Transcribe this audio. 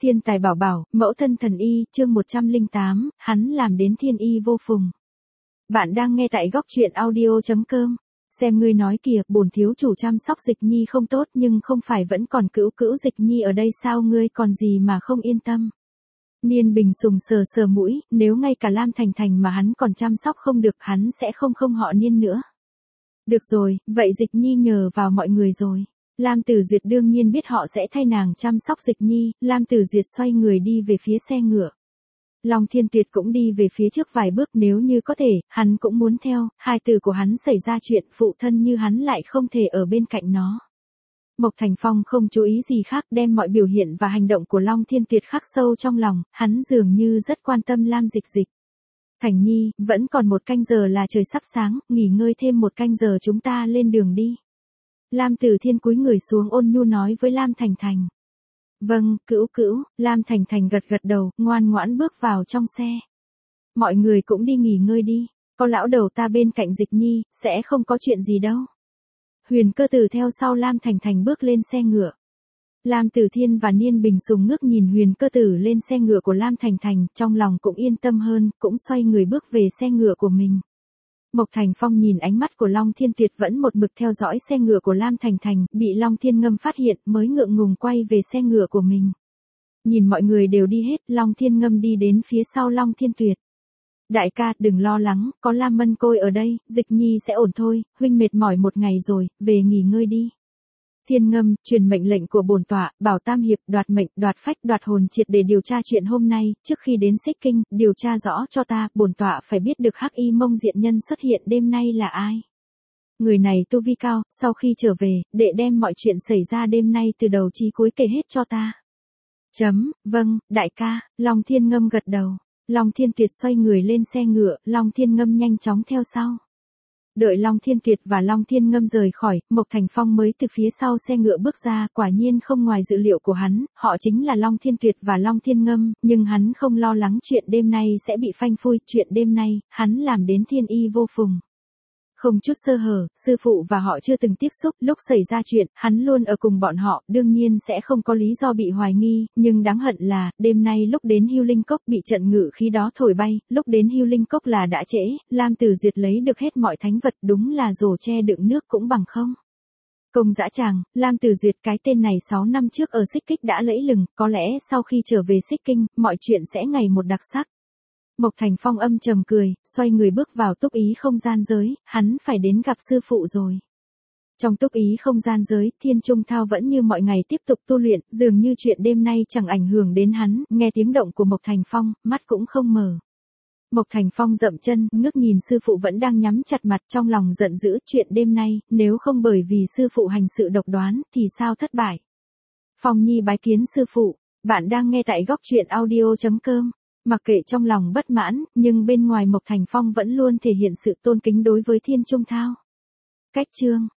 Thiên tài bảo bảo, mẫu thân thần y, chương 108, hắn làm đến thiên y vô phùng. Bạn đang nghe tại góc truyện audio.com. Xem ngươi nói kìa, bổn thiếu chủ chăm sóc Dịch Nhi không tốt nhưng không phải vẫn còn cữu Dịch Nhi ở đây sao, ngươi còn gì mà không yên tâm. Niên Bình Sùng sờ sờ mũi, nếu ngay cả Lam Thành Thành mà hắn còn chăm sóc không được, hắn sẽ không họ Niên nữa. Được rồi, vậy Dịch Nhi nhờ vào mọi người rồi. Lam Tử Duyệt đương nhiên biết họ sẽ thay nàng chăm sóc Dịch Nhi, Lam Tử Duyệt xoay người đi về phía xe ngựa. Long Thiên Tuyệt cũng đi về phía trước vài bước, nếu như có thể, hắn cũng muốn theo, hai từ của hắn xảy ra chuyện, phụ thân như hắn lại không thể ở bên cạnh nó. Mộc Thành Phong không chú ý gì khác, đem mọi biểu hiện và hành động của Long Thiên Tuyệt khắc sâu trong lòng, hắn dường như rất quan tâm Lam Dịch Dịch. Thành Nhi, vẫn còn 1 canh giờ là trời sắp sáng, nghỉ ngơi thêm 1 canh giờ chúng ta lên đường đi. Lam Tử Thiên cúi người xuống ôn nhu nói với Lam Thành Thành. Vâng, cữu, Lam Thành Thành gật đầu, ngoan ngoãn bước vào trong xe. Mọi người cũng đi nghỉ ngơi đi, có lão đầu ta bên cạnh Dịch Nhi, sẽ không có chuyện gì đâu. Huyền Cơ Tử theo sau Lam Thành Thành bước lên xe ngựa. Lam Tử Thiên và Niên Bình Sùng ngước nhìn Huyền Cơ Tử lên xe ngựa của Lam Thành Thành, trong lòng cũng yên tâm hơn, cũng xoay người bước về xe ngựa của mình. Mộc Thành Phong nhìn ánh mắt của Long Thiên Tuyệt vẫn một mực theo dõi xe ngựa của Lam Thành Thành, bị Long Thiên Ngâm phát hiện mới ngượng ngùng quay về xe ngựa của mình. Nhìn mọi người đều đi hết, Long Thiên Ngâm đi đến phía sau Long Thiên Tuyệt. Đại ca, đừng lo lắng, có Lam Mân Côi ở đây, Dịch Nhi sẽ ổn thôi, huynh mệt mỏi 1 ngày rồi, về nghỉ ngơi đi. Thiên Ngâm, truyền mệnh lệnh của bổn tọa, bảo Tam Hiệp đoạt mệnh, đoạt phách, đoạt hồn triệt để điều tra chuyện hôm nay, trước khi đến Xích Kinh, điều tra rõ cho ta, bổn tọa phải biết được Hắc Y Mông diện nhân xuất hiện đêm nay là ai. Người này tu vi cao, sau khi trở về, đệ đem mọi chuyện xảy ra đêm nay từ đầu chí cuối kể hết cho ta. Vâng, đại ca, Long Thiên Ngâm gật đầu. Long Thiên Tuyệt xoay người lên xe ngựa, Long Thiên Ngâm nhanh chóng theo sau. Đợi Long Thiên Tuyệt và Long Thiên Ngâm rời khỏi, Mộc Thành Phong mới từ phía sau xe ngựa bước ra, quả nhiên không ngoài dự liệu của hắn, họ chính là Long Thiên Tuyệt và Long Thiên Ngâm, nhưng hắn không lo lắng chuyện đêm nay sẽ bị phanh phui, chuyện đêm nay, hắn làm đến thiên y vô phùng. Không chút sơ hở, sư phụ và họ chưa từng tiếp xúc, lúc xảy ra chuyện, hắn luôn ở cùng bọn họ, đương nhiên sẽ không có lý do bị hoài nghi, nhưng đáng hận là, đêm nay lúc đến Hưu Linh Cốc bị trận ngự khí đó thổi bay, lúc đến Hưu Linh Cốc là đã trễ, Lam Tử Duyệt lấy được hết mọi thánh vật, đúng là rổ che đựng nước cũng bằng không. Công dã tràng, Lam Tử Duyệt cái tên này 6 năm trước ở Xích Kích đã lẫy lừng, có lẽ sau khi trở về Xích Kinh, mọi chuyện sẽ ngày một đặc sắc. Mộc Thành Phong âm trầm cười, xoay người bước vào túc ý không gian giới, hắn phải đến gặp sư phụ rồi. Trong túc ý không gian giới, Thiên Trung Thao vẫn như mọi ngày tiếp tục tu luyện, dường như chuyện đêm nay chẳng ảnh hưởng đến hắn, nghe tiếng động của Mộc Thành Phong, mắt cũng không mở. Mộc Thành Phong dậm chân, ngước nhìn sư phụ vẫn đang nhắm chặt mặt, trong lòng giận dữ, chuyện đêm nay, nếu không bởi vì sư phụ hành sự độc đoán, thì sao thất bại. Phong Nhi bái kiến sư phụ, bạn đang nghe tại góc truyện audio.com. Mặc kệ trong lòng bất mãn, nhưng bên ngoài Mộc Thành Phong vẫn luôn thể hiện sự tôn kính đối với Thiên Trung Thao. Cách chương